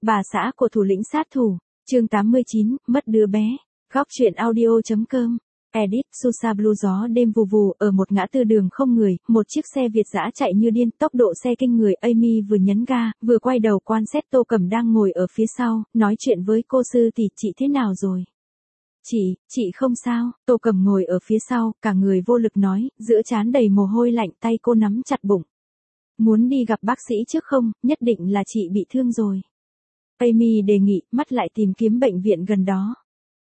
Bà xã của thủ lĩnh sát thủ, chương 89, mất đứa bé. Góc truyện audio.com. Edit, Susa Blue gió đêm vù vù ở một ngã tư đường không người, một chiếc xe Việt dã chạy như điên, tốc độ xe kinh người. Amy vừa nhấn ga, vừa quay đầu quan sát Tô Cẩm đang ngồi ở phía sau, nói chuyện với cô sư tỷ. Chị thế nào rồi? Chị không sao. Tô Cẩm ngồi ở phía sau, cả người vô lực nói, giữa trán đầy mồ hôi lạnh, tay cô nắm chặt bụng. Muốn đi gặp bác sĩ trước không, nhất định là chị bị thương rồi. Amy đề nghị, mắt lại tìm kiếm bệnh viện gần đó.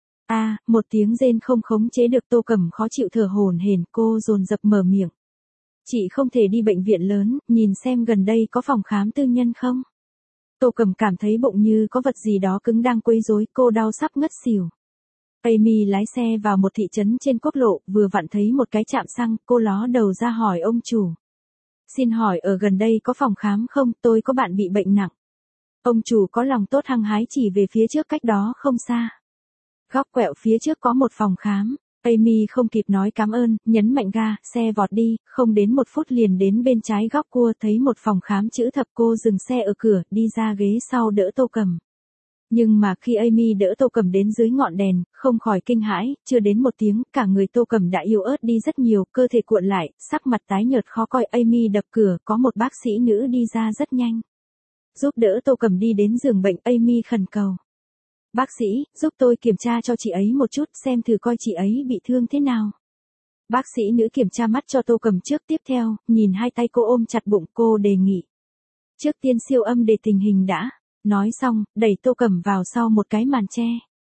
Một tiếng rên không khống chế được. Tô Cẩm khó chịu thở hổn hển, cô dồn dập mở miệng. Chị không thể đi bệnh viện lớn, nhìn xem gần đây có phòng khám tư nhân không? Tô Cẩm cảm thấy bụng như có vật gì đó cứng đang quấy rối, cô đau sắp ngất xỉu. Amy lái xe vào một thị trấn trên quốc lộ, vừa vặn thấy một cái trạm xăng, cô ló đầu ra hỏi ông chủ. Xin hỏi ở gần đây có phòng khám không, tôi có bạn bị bệnh nặng. Ông chủ có lòng tốt hăng hái chỉ về phía trước cách đó không xa. Góc quẹo phía trước có một phòng khám. Amy không kịp nói cảm ơn, nhấn mạnh ga, xe vọt đi, không đến 1 phút liền đến bên trái góc cua thấy một phòng khám chữ thập. Cô dừng xe ở cửa, đi ra ghế sau đỡ Tô Cẩm. Nhưng mà khi Amy đỡ Tô Cẩm đến dưới ngọn đèn, không khỏi kinh hãi, chưa đến 1 tiếng, cả người Tô Cẩm đã yếu ớt đi rất nhiều, cơ thể cuộn lại, sắc mặt tái nhợt khó coi. Amy đập cửa, có một bác sĩ nữ đi ra rất nhanh. Giúp đỡ Tô Cẩm đi đến giường bệnh. Amy khẩn cầu. Bác sĩ, giúp tôi kiểm tra cho chị ấy một chút, xem thử coi chị ấy bị thương thế nào. Bác sĩ nữ kiểm tra mắt cho Tô Cẩm trước, tiếp theo, nhìn hai tay cô ôm chặt bụng, cô đề nghị. Trước tiên siêu âm để tình hình đã. Nói xong, đẩy Tô Cẩm vào sau một cái màn che.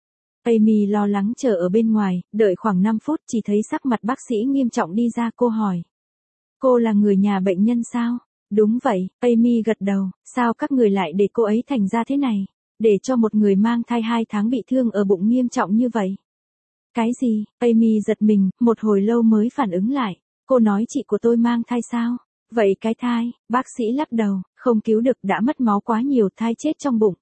Amy lo lắng chờ ở bên ngoài, đợi khoảng 5 phút chỉ thấy sắc mặt bác sĩ nghiêm trọng đi ra. Cô hỏi. Cô là người nhà bệnh nhân sao? Đúng vậy, Amy gật đầu. Sao các người lại để cô ấy thành ra thế này? Để cho một người mang thai 2 tháng bị thương ở bụng nghiêm trọng như vậy. Cái gì? Amy giật mình, một hồi lâu mới phản ứng lại. Cô nói chị của tôi mang thai sao? Vậy cái thai, bác sĩ lắc đầu, không cứu được, đã mất máu quá nhiều, thai chết trong bụng.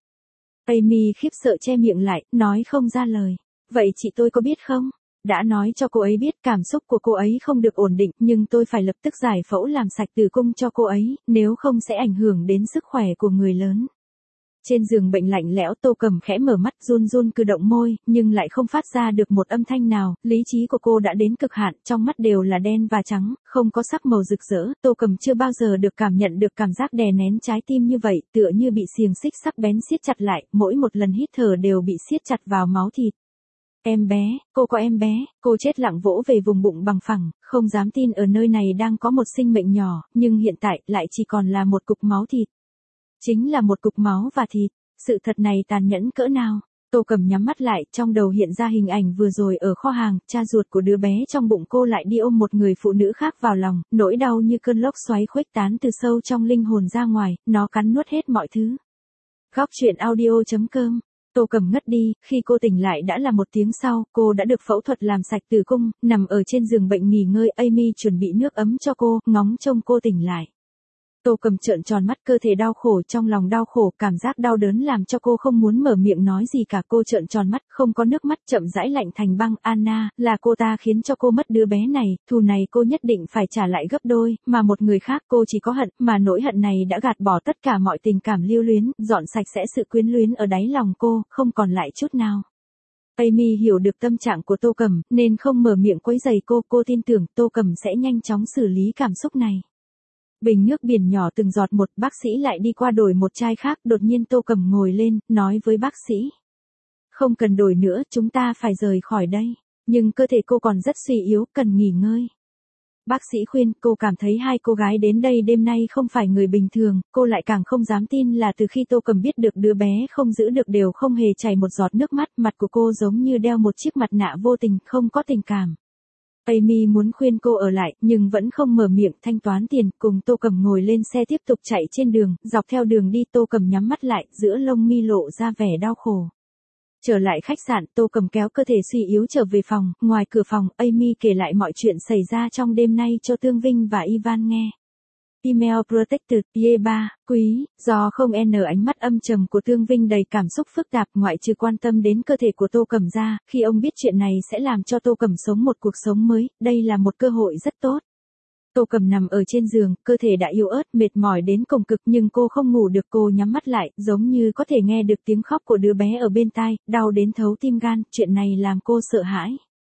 Amy khiếp sợ che miệng lại, nói không ra lời. Vậy chị tôi có biết không? Đã nói cho cô ấy biết cảm xúc của cô ấy không được ổn định, nhưng tôi phải lập tức giải phẫu làm sạch tử cung cho cô ấy, nếu không sẽ ảnh hưởng đến sức khỏe của người lớn. Trên giường bệnh lạnh lẽo, Tô Cẩm khẽ mở mắt, run run cử động môi, nhưng lại không phát ra được một âm thanh nào. Lý trí của cô đã đến cực hạn, trong mắt đều là đen và trắng, không có sắc màu rực rỡ. Tô Cẩm chưa bao giờ được cảm nhận được cảm giác đè nén trái tim như vậy, tựa như bị xiềng xích sắc bén siết chặt lại, mỗi một lần hít thở đều bị siết chặt vào máu thịt. Em bé, cô có em bé. Cô chết lặng vỗ về vùng bụng bằng phẳng, không dám tin ở nơi này đang có một sinh mệnh nhỏ, nhưng hiện tại lại chỉ còn là một cục máu thịt. Chính là một cục máu và thịt. Sự thật này tàn nhẫn cỡ nào? Tô Cẩm nhắm mắt lại, trong đầu hiện ra hình ảnh vừa rồi ở kho hàng, cha ruột của đứa bé trong bụng cô lại đi ôm một người phụ nữ khác vào lòng, nỗi đau như cơn lốc xoáy khuếch tán từ sâu trong linh hồn ra ngoài, nó cắn nuốt hết mọi thứ. Góc truyện audio.com. Tô Cẩm ngất đi, khi cô tỉnh lại đã là 1 tiếng sau, cô đã được phẫu thuật làm sạch tử cung, nằm ở trên giường bệnh nghỉ ngơi. Amy chuẩn bị nước ấm cho cô, ngóng trông cô tỉnh lại. Tô Cẩm trợn tròn mắt, cơ thể đau khổ, trong lòng đau khổ, cảm giác đau đớn làm cho cô không muốn mở miệng nói gì cả. Cô trợn tròn mắt, không có nước mắt, chậm rãi lạnh thành băng. Anna, là cô ta khiến cho cô mất đứa bé này, thù này cô nhất định phải trả lại gấp đôi, mà một người khác cô chỉ có hận, mà nỗi hận này đã gạt bỏ tất cả mọi tình cảm lưu luyến, dọn sạch sẽ sự quyến luyến ở đáy lòng cô, không còn lại chút nào. Amy hiểu được tâm trạng của Tô Cẩm, nên không mở miệng quấy rầy cô tin tưởng Tô Cẩm sẽ nhanh chóng xử lý cảm xúc này. Bình nước biển nhỏ từng giọt một, bác sĩ lại đi qua đổi một chai khác. Đột nhiên Tô Cẩm ngồi lên, nói với bác sĩ. Không cần đổi nữa, chúng ta phải rời khỏi đây. Nhưng cơ thể cô còn rất suy yếu, cần nghỉ ngơi. Bác sĩ khuyên, cô cảm thấy 2 cô gái đến đây đêm nay không phải người bình thường, cô lại càng không dám tin là từ khi Tô Cẩm biết được đứa bé không giữ được đều không hề chảy một giọt nước mắt, mặt của cô giống như đeo một chiếc mặt nạ vô tình, không có tình cảm. Amy muốn khuyên cô ở lại, nhưng vẫn không mở miệng. Thanh toán tiền, cùng Tô Cẩm ngồi lên xe tiếp tục chạy trên đường, dọc theo đường đi Tô Cẩm nhắm mắt lại, giữa lông mi lộ ra vẻ đau khổ. Trở lại khách sạn, Tô Cẩm kéo cơ thể suy yếu trở về phòng, ngoài cửa phòng, Amy kể lại mọi chuyện xảy ra trong đêm nay cho Tương Vinh và Ivan nghe. Email Protected, Y3, quý, do không n ánh mắt âm trầm của Tương Vinh đầy cảm xúc phức tạp, ngoại trừ quan tâm đến cơ thể của Tô Cẩm ra, khi ông biết chuyện này sẽ làm cho Tô Cẩm sống một cuộc sống mới, đây là một cơ hội rất tốt. Tô Cầm nằm ở trên giường, cơ thể đã yếu ớt, mệt mỏi đến cùng cực nhưng cô không ngủ được, cô nhắm mắt lại, giống như có thể nghe được tiếng khóc của đứa bé ở bên tai, đau đến thấu tim gan, chuyện này làm cô sợ hãi.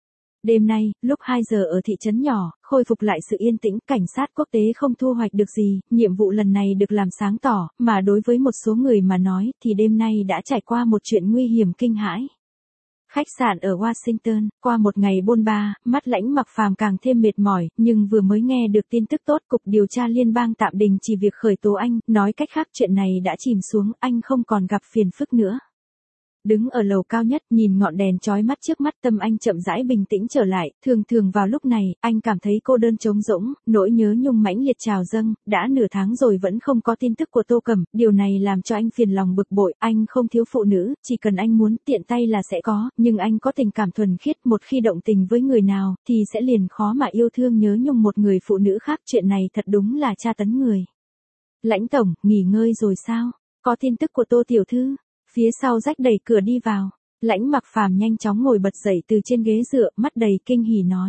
Đêm nay, lúc 2 giờ ở thị trấn nhỏ, khôi phục lại sự yên tĩnh, cảnh sát quốc tế không thu hoạch được gì, nhiệm vụ lần này được làm sáng tỏ, mà đối với một số người mà nói thì đêm nay đã trải qua một chuyện nguy hiểm kinh hãi. Khách sạn ở Washington, qua một ngày bôn ba, mắt Lãnh Mặc Phàm càng thêm mệt mỏi, nhưng vừa mới nghe được tin tức tốt, Cục Điều tra Liên bang tạm đình chỉ việc khởi tố anh, nói cách khác chuyện này đã chìm xuống, anh không còn gặp phiền phức nữa. Đứng ở lầu cao nhất, nhìn ngọn đèn chói mắt trước mắt, tâm anh chậm rãi bình tĩnh trở lại, thường vào lúc này, anh cảm thấy cô đơn trống rỗng, nỗi nhớ nhung mãnh liệt trào dâng, đã nửa tháng rồi vẫn không có tin tức của Tô Cầm, điều này làm cho anh phiền lòng bực bội, anh không thiếu phụ nữ, chỉ cần anh muốn, tiện tay là sẽ có, nhưng anh có tình cảm thuần khiết, một khi động tình với người nào, thì sẽ liền khó mà yêu thương nhớ nhung một người phụ nữ khác, chuyện này thật đúng là tra tấn người. Lãnh tổng, nghỉ ngơi rồi sao? Có tin tức của Tô tiểu thư? Phía sau Rách đẩy cửa đi vào, Lãnh Mặc Phàm nhanh chóng ngồi bật dậy từ trên ghế dựa, mắt đầy kinh hỉ nói.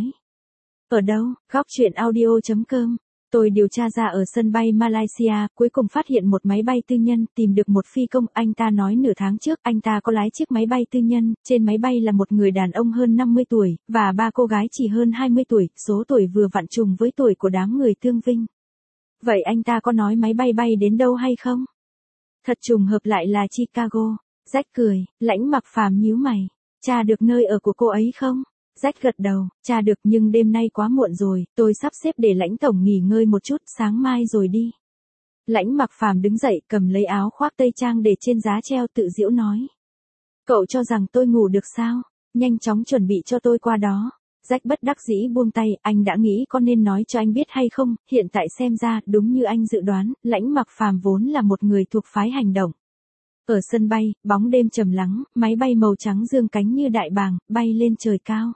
Ở đâu? Góc chuyện audio.com. Tôi điều tra ra ở sân bay Malaysia, cuối cùng phát hiện một máy bay tư nhân, tìm được một phi công, anh ta nói nửa tháng trước, anh ta có lái chiếc máy bay tư nhân, trên máy bay là một người đàn ông hơn 50 tuổi, và 3 cô gái chỉ hơn 20 tuổi, số tuổi vừa vặn trùng với tuổi của đám người thương vinh. Vậy anh ta có nói máy bay bay đến đâu hay không? Thật trùng hợp lại là Chicago. Rách cười, Lãnh Mặc Phàm nhíu mày. Tra được nơi ở của cô ấy không? Rách gật đầu, tra được nhưng đêm nay quá muộn rồi, tôi sắp xếp để Lãnh tổng nghỉ ngơi một chút, sáng mai rồi đi. Lãnh Mặc Phàm đứng dậy, cầm lấy áo khoác tây trang để trên giá treo, tự giễu nói. Cậu cho rằng tôi ngủ được sao? Nhanh chóng chuẩn bị cho tôi qua đó. Rách bất đắc dĩ buông tay, anh đã nghĩ có nên nói cho anh biết hay không, hiện tại xem ra, đúng như anh dự đoán, Lãnh Mặc Phàm vốn là một người thuộc phái hành động. Ở sân bay, bóng đêm trầm lắng, máy bay màu trắng dương cánh như đại bàng, bay lên trời cao.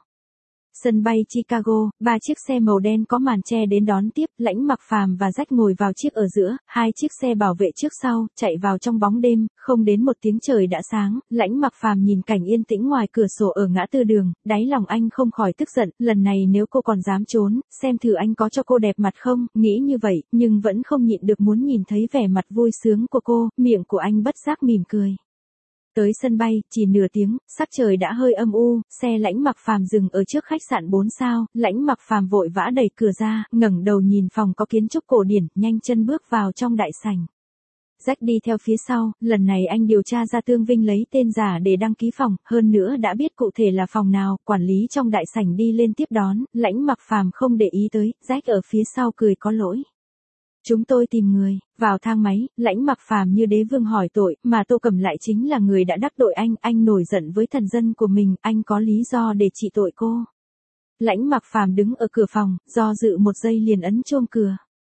Sân bay Chicago, 3 chiếc xe màu đen có màn che đến đón tiếp, Lãnh Mặc Phàm và Rách ngồi vào chiếc ở giữa, 2 chiếc xe bảo vệ trước sau, chạy vào trong bóng đêm, không đến một tiếng trời đã sáng, Lãnh Mặc Phàm nhìn cảnh yên tĩnh ngoài cửa sổ ở ngã tư đường, đáy lòng anh không khỏi tức giận, lần này nếu cô còn dám trốn, xem thử anh có cho cô đẹp mặt không, nghĩ như vậy, nhưng vẫn không nhịn được muốn nhìn thấy vẻ mặt vui sướng của cô, miệng của anh bất giác mỉm cười. Tới sân bay, chỉ nửa tiếng, sắc trời đã hơi âm u, xe Lãnh Mặc Phàm dừng ở trước khách sạn 4 sao, Lãnh Mặc Phàm vội vã đẩy cửa ra, ngẩng đầu nhìn phòng có kiến trúc cổ điển, nhanh chân bước vào trong đại sảnh. Rách đi theo phía sau, lần này anh điều tra ra Tương Vinh lấy tên giả để đăng ký phòng, hơn nữa đã biết cụ thể là phòng nào, quản lý trong đại sảnh đi lên tiếp đón, Lãnh Mặc Phàm không để ý tới, Rách ở phía sau cười có lỗi. Chúng tôi tìm người, vào thang máy, Lãnh Mặc Phàm như đế vương hỏi tội, mà Tô Cầm lại chính là người đã đắc tội anh nổi giận với thần dân của mình, anh có lý do để trị tội cô. Lãnh Mặc Phàm đứng ở cửa phòng, do dự một giây liền ấn chuông cửa.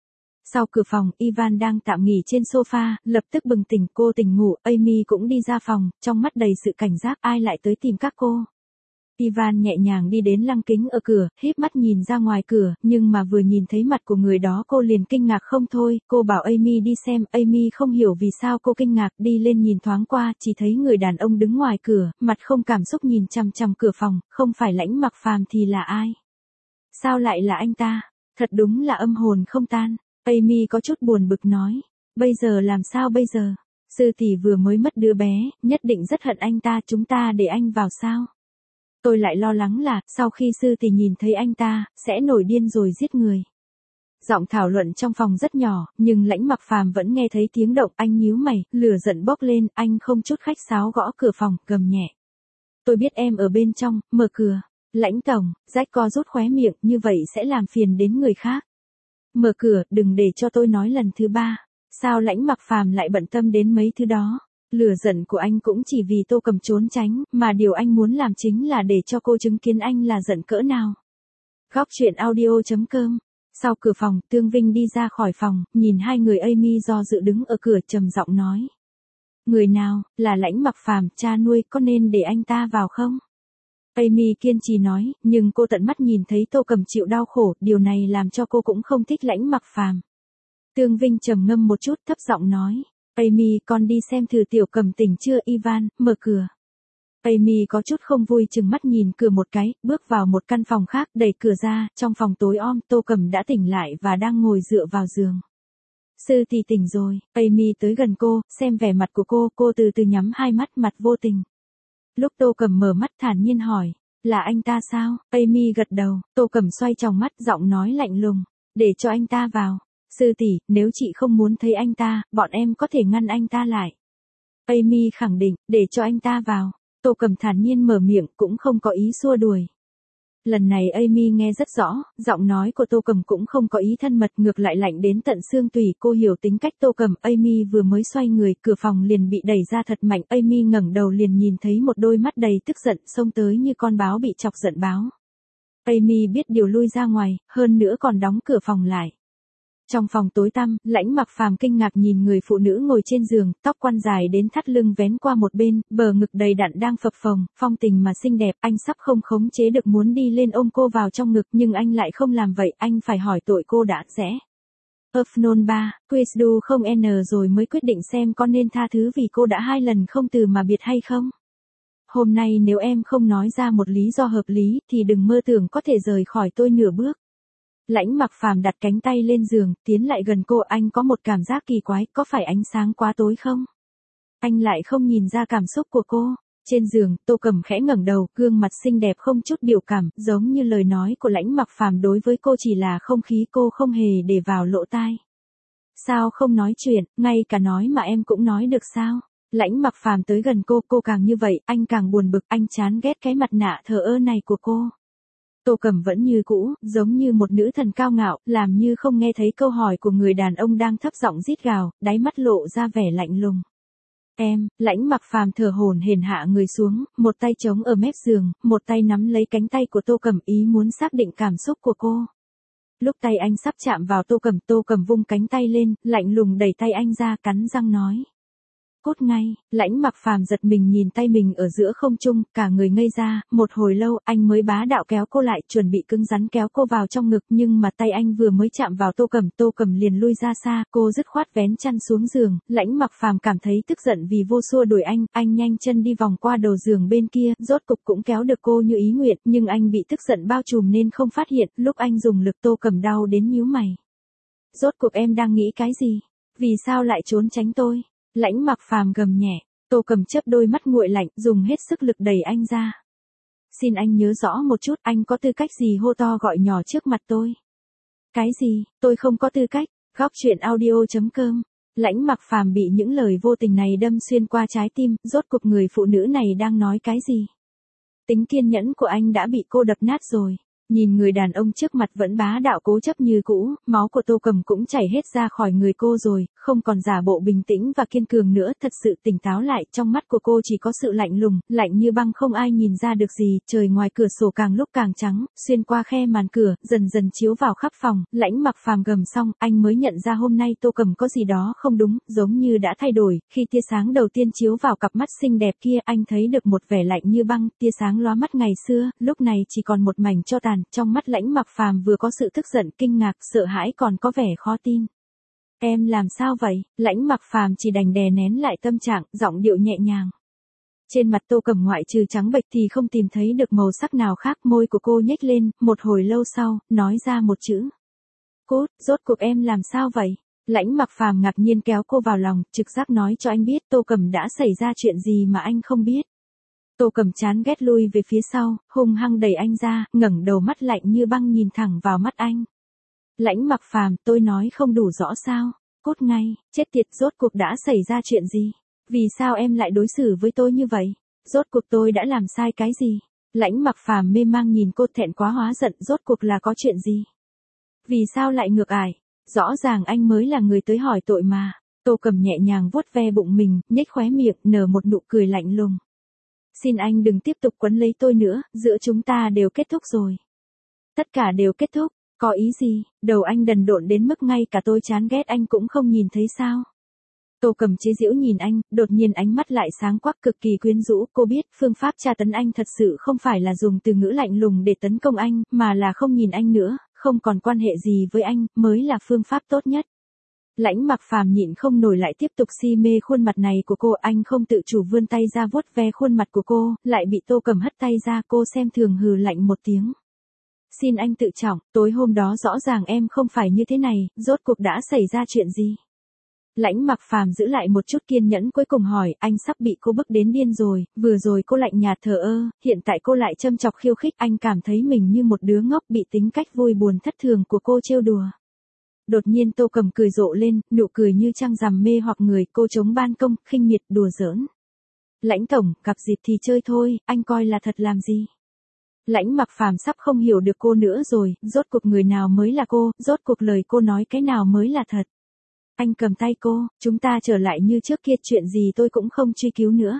Sau cửa phòng, Ivan đang tạm nghỉ trên sofa, lập tức bừng tỉnh, cô tỉnh ngủ, Amy cũng đi ra phòng, trong mắt đầy sự cảnh giác, ai lại tới tìm các cô. Ivan nhẹ nhàng đi đến lăng kính ở cửa, híp mắt nhìn ra ngoài cửa, nhưng mà vừa nhìn thấy mặt của người đó cô liền kinh ngạc không thôi, cô bảo Amy đi xem, Amy không hiểu vì sao cô kinh ngạc, đi lên nhìn thoáng qua, chỉ thấy người đàn ông đứng ngoài cửa, mặt không cảm xúc nhìn chằm chằm cửa phòng, không phải Lãnh Mặc Phàm thì là ai? Sao lại là anh ta? Thật đúng là âm hồn không tan. Amy có chút buồn bực nói, bây giờ làm sao bây giờ? Sư tỷ vừa mới mất đứa bé, nhất định rất hận anh ta, chúng ta để anh vào sao? Tôi lại lo lắng là, sau khi sư tỷ nhìn thấy anh ta, sẽ nổi điên rồi giết người. Giọng thảo luận trong phòng rất nhỏ, nhưng Lãnh Mặc Phàm vẫn nghe thấy tiếng động, anh nhíu mày, lửa giận bốc lên, anh không chút khách sáo gõ cửa phòng, gầm nhẹ. Tôi biết em ở bên trong, mở cửa. Lãnh tổng, Rách co rút khóe miệng, như vậy sẽ làm phiền đến người khác. Mở cửa, đừng để cho tôi nói lần thứ 3. Sao Lãnh Mặc Phàm lại bận tâm đến mấy thứ đó? Lửa giận của anh cũng chỉ vì Tô Cầm trốn tránh, mà điều anh muốn làm chính là để cho cô chứng kiến anh là giận cỡ nào. Góc chuyện audio.com. Sau cửa phòng, Tương Vinh đi ra khỏi phòng, nhìn hai người Amy do dự đứng ở cửa, trầm giọng nói. Người nào, là Lãnh Mặc Phàm, cha nuôi, có nên để anh ta vào không? Amy kiên trì nói, nhưng cô tận mắt nhìn thấy Tô Cầm chịu đau khổ, điều này làm cho cô cũng không thích Lãnh Mặc Phàm. Tương Vinh trầm ngâm một chút, thấp giọng nói. Amy, con đi xem thử Tiểu Cầm tỉnh chưa, Ivan, mở cửa. Amy có chút không vui chừng mắt nhìn cửa một cái, bước vào một căn phòng khác, đẩy cửa ra, trong phòng tối om, Tô Cầm đã tỉnh lại và đang ngồi dựa vào giường. Sư tỷ tỉnh rồi, Amy tới gần cô, xem vẻ mặt của cô từ từ nhắm hai mắt, mặt vô tình. Lúc Tô Cầm mở mắt thản nhiên hỏi, là anh ta sao? Amy gật đầu, Tô Cầm xoay tròng mắt, giọng nói lạnh lùng, để cho anh ta vào. Sư tỷ, nếu chị không muốn thấy anh ta, bọn em có thể ngăn anh ta lại. Amy khẳng định, để cho anh ta vào. Tô Cầm thản nhiên mở miệng, cũng không có ý xua đuổi. Lần này Amy nghe rất rõ, giọng nói của Tô Cầm cũng không có ý thân mật, ngược lại lạnh đến tận xương tủy. Cô hiểu tính cách Tô Cầm. Amy vừa mới xoay người, cửa phòng liền bị đẩy ra thật mạnh. Amy ngẩng đầu liền nhìn thấy một đôi mắt đầy tức giận xông tới như con báo bị chọc giận báo. Amy biết điều lui ra ngoài, hơn nữa còn đóng cửa phòng lại. Trong phòng tối tăm, Lãnh Mặc Phàm kinh ngạc nhìn người phụ nữ ngồi trên giường, tóc quăn dài đến thắt lưng vén qua một bên, bờ ngực đầy đặn đang phập phồng, phong tình mà xinh đẹp. Anh sắp không khống chế được muốn đi lên ôm cô vào trong ngực, nhưng anh lại không làm vậy. Anh phải hỏi tội cô đã rẽ. Nôn 3, quiz do không n rồi mới quyết định xem có nên tha thứ vì cô đã 2 lần không từ mà biệt hay không. Hôm nay nếu em không nói ra một lý do hợp lý thì đừng mơ tưởng có thể rời khỏi tôi nửa bước. Lãnh Mặc Phàm đặt cánh tay lên giường, tiến lại gần cô. Anh có một cảm giác kỳ quái, có phải ánh sáng quá tối không? Anh lại không nhìn ra cảm xúc của cô. Trên giường, Tô Cầm khẽ ngẩng đầu, gương mặt xinh đẹp không chút biểu cảm, giống như lời nói của Lãnh Mặc Phàm đối với cô chỉ là không khí, cô không hề để vào lỗ tai. Sao không nói chuyện, ngay cả nói mà em cũng nói được sao? Lãnh Mặc Phàm tới gần cô càng như vậy, anh càng buồn bực, anh chán ghét cái mặt nạ thờ ơ này của cô. Tô Cầm vẫn như cũ, giống như một nữ thần cao ngạo, làm như không nghe thấy câu hỏi của người đàn ông đang thấp giọng rít gào, đáy mắt lộ ra vẻ lạnh lùng. Em, Lãnh Mặc Phàm thở hổn hển hạ người xuống, một tay chống ở mép giường, một tay nắm lấy cánh tay của Tô Cầm, ý muốn xác định cảm xúc của cô. Lúc tay anh sắp chạm vào Tô Cầm vung cánh tay lên, lạnh lùng đẩy tay anh ra, cắn răng nói. Cút ngay. Lãnh Mặc Phàm giật mình nhìn tay mình ở giữa không trung, cả người ngây ra. Một hồi lâu anh mới bá đạo kéo cô lại, chuẩn bị cứng rắn kéo cô vào trong ngực, nhưng mà tay anh vừa mới chạm vào Tô Cầm liền lui ra xa. Cô dứt khoát vén chăn xuống giường. Lãnh Mặc Phàm cảm thấy tức giận vì vô xua đuổi anh nhanh chân đi vòng qua đầu giường bên kia, rốt cục cũng kéo được cô như ý nguyện, nhưng anh bị tức giận bao trùm nên không phát hiện. Lúc anh dùng lực, Tô Cầm đau đến nhíu mày. Rốt cục em đang nghĩ cái gì? Vì sao lại trốn tránh tôi? Lãnh Mặc Phàm gầm nhẹ. Tô Cầm chớp đôi mắt nguội lạnh, dùng hết sức lực đẩy anh ra. Xin anh nhớ rõ một chút, anh có tư cách gì hô to gọi nhỏ trước mặt tôi? Cái gì? Tôi không có tư cách. Góc truyện audio.com. Lãnh Mặc Phàm bị những lời vô tình này đâm xuyên qua trái tim, rốt cuộc người phụ nữ này đang nói cái gì? Tính kiên nhẫn của anh đã bị cô đập nát rồi. Nhìn người đàn ông trước mặt vẫn bá đạo cố chấp như cũ, máu của Tô Cầm cũng chảy hết ra khỏi người cô rồi, không còn giả bộ bình tĩnh và kiên cường nữa, thật sự tỉnh táo lại. Trong mắt của cô chỉ có sự lạnh lùng, lạnh như băng, không ai nhìn ra được gì. Trời ngoài cửa sổ càng lúc càng trắng, xuyên qua khe màn cửa, dần dần chiếu vào khắp phòng. Lãnh Mặc Phàm gầm xong, anh mới nhận ra hôm nay Tô Cầm có gì đó không đúng, giống như đã thay đổi. Khi tia sáng đầu tiên chiếu vào cặp mắt xinh đẹp kia, anh thấy được một vẻ lạnh như băng. Tia sáng lóa mắt ngày xưa, lúc này chỉ còn một mảnh tro tàn. Trong mắt Lãnh Mặc Phàm vừa có sự tức giận, kinh ngạc, sợ hãi, còn có vẻ khó tin. Em làm sao vậy? Lãnh Mặc Phàm chỉ đành đè nén lại tâm trạng, giọng điệu nhẹ nhàng. Trên mặt Tô Cầm ngoại trừ trắng bệch thì không tìm thấy được màu sắc nào khác. Môi của cô nhếch lên, một hồi lâu sau, nói ra một chữ. Cút. Rốt cuộc em làm sao vậy? Lãnh Mặc Phàm ngạc nhiên kéo cô vào lòng, trực giác nói cho anh biết Tô Cầm đã xảy ra chuyện gì mà anh không biết. Tô Cầm chán ghét lui về phía sau, hung hăng đẩy anh ra, ngẩng đầu mắt lạnh như băng nhìn thẳng vào mắt anh. Lãnh Mặc Phàm, tôi nói không đủ rõ sao? Cút ngay. Chết tiệt, rốt cuộc đã xảy ra chuyện gì? Vì sao em lại đối xử với tôi như vậy? Rốt cuộc tôi đã làm sai cái gì? Lãnh Mặc Phàm mê mang nhìn cô, thẹn quá hóa giận, rốt cuộc là có chuyện gì? Vì sao lại ngược ải? Rõ ràng anh mới là người tới hỏi tội mà. Tô Cầm nhẹ nhàng vuốt ve bụng mình, nhếch khóe miệng, nở một nụ cười lạnh lùng. Xin anh đừng tiếp tục quấn lấy tôi nữa, giữa chúng ta đều kết thúc rồi. Tất cả đều kết thúc, có ý gì? Đầu anh đần độn đến mức ngay cả tôi chán ghét anh cũng không nhìn thấy sao? Tô Cầm chế giễu nhìn anh, đột nhiên ánh mắt lại sáng quắc, cực kỳ quyến rũ. Cô biết phương pháp tra tấn anh thật sự không phải là dùng từ ngữ lạnh lùng để tấn công anh, mà là không nhìn anh nữa, không còn quan hệ gì với anh, mới là phương pháp tốt nhất. Lãnh Mặc Phàm nhịn không nổi lại tiếp tục si mê khuôn mặt này của cô, anh không tự chủ vươn tay ra vuốt ve khuôn mặt của cô, lại bị Tô Cầm hất tay ra, cô xem thường hừ lạnh một tiếng. Xin anh tự trọng, tối hôm đó rõ ràng em không phải như thế này, rốt cuộc đã xảy ra chuyện gì? Lãnh Mặc Phàm giữ lại một chút kiên nhẫn cuối cùng hỏi, anh sắp bị cô bức đến điên rồi, vừa rồi cô lạnh nhạt thờ ơ, hiện tại cô lại châm chọc khiêu khích, anh cảm thấy mình như một đứa ngốc bị tính cách vui buồn thất thường của cô trêu đùa. Đột nhiên Tô Cầm cười rộ lên, nụ cười như trăng rằm mê hoặc người, cô chống ban công, khinh miệt đùa giỡn. Lãnh tổng, gặp dịp thì chơi thôi, anh coi là thật làm gì? Lãnh Mặc Phàm sắp không hiểu được cô nữa rồi, rốt cuộc người nào mới là cô, rốt cuộc lời cô nói cái nào mới là thật. Anh cầm tay cô, chúng ta trở lại như trước kia, chuyện gì tôi cũng không truy cứu nữa.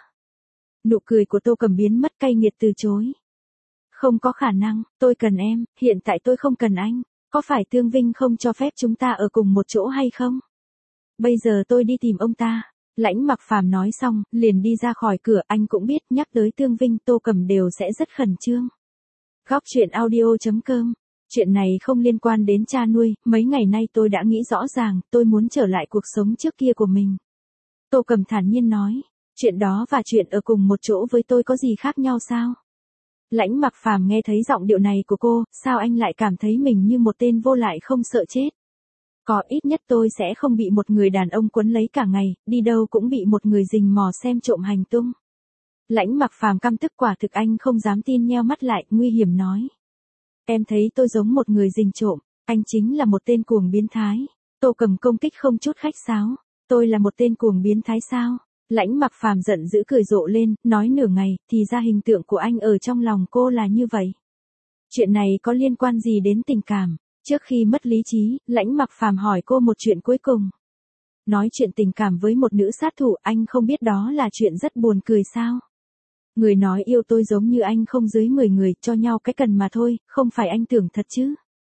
Nụ cười của Tô Cầm biến mất, cay nghiệt từ chối. Không có khả năng, tôi cần em, hiện tại tôi không cần anh. Có phải Tương Vinh không cho phép chúng ta ở cùng một chỗ hay không? Bây giờ tôi đi tìm ông ta. Lãnh Mặc Phàm nói xong, liền đi ra khỏi cửa, anh cũng biết nhắc tới Tương Vinh Tô Cầm đều sẽ rất khẩn trương. Góc truyện audio.com. Chuyện này không liên quan đến cha nuôi, mấy ngày nay tôi đã nghĩ rõ ràng, tôi muốn trở lại cuộc sống trước kia của mình. Tô Cầm thản nhiên nói, chuyện đó và chuyện ở cùng một chỗ với tôi có gì khác nhau sao? Lãnh Mặc Phàm nghe thấy giọng điệu này của cô, sao anh lại cảm thấy mình như một tên vô lại không sợ chết? Có, ít nhất tôi sẽ không bị một người đàn ông quấn lấy cả ngày, đi đâu cũng bị một người rình mò xem trộm hành tung. Lãnh Mặc Phàm căm tức, quả thực anh không dám tin, nheo mắt lại, nguy hiểm nói. Em thấy tôi giống một người rình trộm, anh chính là một tên cuồng biến thái. Tô Cầm công kích không chút khách sáo, tôi là một tên cuồng biến thái sao? Lãnh Mặc Phàm giận dữ cười rộ lên, nói nửa ngày, thì ra hình tượng của anh ở trong lòng cô là như vậy. Chuyện này có liên quan gì đến tình cảm? Trước khi mất lý trí, Lãnh Mặc Phàm hỏi cô một chuyện cuối cùng. Nói chuyện tình cảm với một nữ sát thủ, anh không biết đó là chuyện rất buồn cười sao? Người nói yêu tôi giống như anh không dưới 10 người, cho nhau cái cần mà thôi, không phải anh tưởng thật chứ?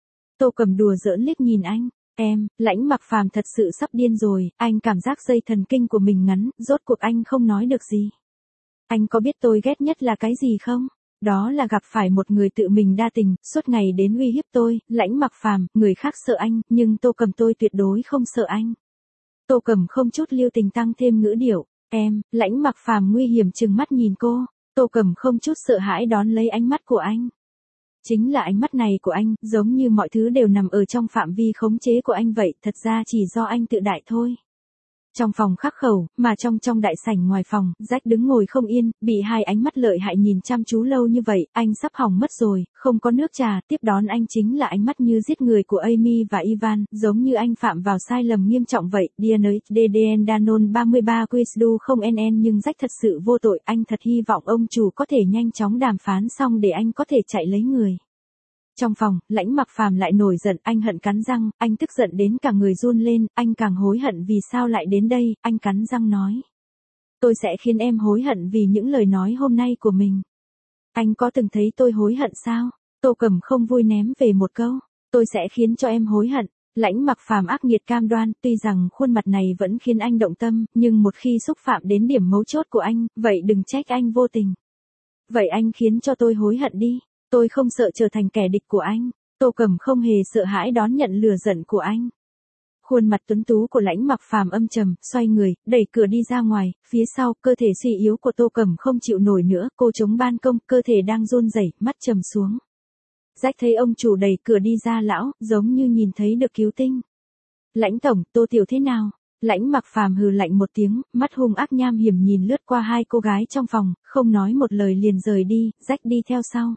Tô Cầm đùa giỡn liếc nhìn anh. Em, Lãnh Mặc Phàm thật sự sắp điên rồi, anh cảm giác dây thần kinh của mình ngắn, rốt cuộc anh không nói được gì. Anh có biết tôi ghét nhất là cái gì không? Đó là gặp phải một người tự mình đa tình, suốt ngày đến uy hiếp tôi. Lãnh Mặc Phàm, người khác sợ anh, nhưng Tô Cầm tôi tuyệt đối không sợ anh. Tô Cầm không chút lưu tình tăng thêm ngữ điệu. Em, Lãnh Mặc Phàm nguy hiểm trừng mắt nhìn cô. Tô Cầm không chút sợ hãi đón lấy ánh mắt của anh. Chính là ánh mắt này của anh, giống như mọi thứ đều nằm ở trong phạm vi khống chế của anh vậy, thật ra chỉ do anh tự đại thôi. Trong phòng khắc khẩu, mà trong đại sảnh ngoài phòng, Jack đứng ngồi không yên, bị hai ánh mắt lợi hại nhìn chăm chú lâu như vậy, anh sắp hỏng mất rồi, không có nước trà, tiếp đón anh chính là ánh mắt như giết người của Amy và Ivan, giống như anh phạm vào sai lầm nghiêm trọng vậy. DNHDDN Danone 33 Quizdu không NN, nhưng Jack thật sự vô tội, anh thật hy vọng ông chủ có thể nhanh chóng đàm phán xong để anh có thể chạy lấy người. Trong phòng, Lãnh Mặc Phàm lại nổi giận, anh hận cắn răng, anh tức giận đến cả người run lên, anh càng hối hận vì sao lại đến đây, anh cắn răng nói. Tôi sẽ khiến em hối hận vì những lời nói hôm nay của mình. Anh có từng thấy tôi hối hận sao? Tô Cầm không vui ném về một câu. Tôi sẽ khiến cho em hối hận. Lãnh Mặc Phàm ác nghiệt cam đoan, tuy rằng khuôn mặt này vẫn khiến anh động tâm, nhưng một khi xúc phạm đến điểm mấu chốt của anh, vậy đừng trách anh vô tình. Vậy anh khiến cho tôi hối hận đi. Tôi không sợ trở thành kẻ địch của anh. Tô Cầm không hề sợ hãi đón nhận lửa giận của anh. Khuôn mặt tuấn tú của Lãnh Mặc Phàm âm trầm, xoay người, đẩy cửa đi ra ngoài, phía sau, cơ thể suy yếu của Tô Cầm không chịu nổi nữa, cô chống ban công, cơ thể đang run rẩy, mắt trầm xuống. Jack thấy ông chủ đẩy cửa đi ra lão, giống như nhìn thấy được cứu tinh. Lãnh tổng, Tô Tiểu thế nào? Lãnh Mặc Phàm hừ lạnh một tiếng, mắt hung ác nham hiểm nhìn lướt qua hai cô gái trong phòng, không nói một lời liền rời đi, Jack đi theo sau.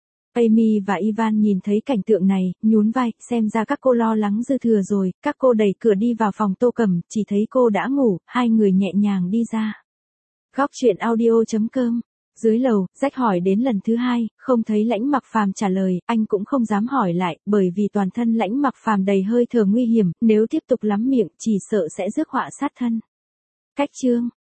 Amy và Ivan nhìn thấy cảnh tượng này, nhún vai, xem ra các cô lo lắng dư thừa rồi, các cô đẩy cửa đi vào phòng Tô Cầm, chỉ thấy cô đã ngủ, hai người nhẹ nhàng đi ra. Góc truyện audio.com. Dưới lầu, Jack hỏi đến lần thứ hai, không thấy Lãnh Mặc Phàm trả lời, anh cũng không dám hỏi lại, bởi vì toàn thân Lãnh Mặc Phàm đầy hơi thở nguy hiểm, nếu tiếp tục lắm miệng, chỉ sợ sẽ rước họa sát thân. Cách chương.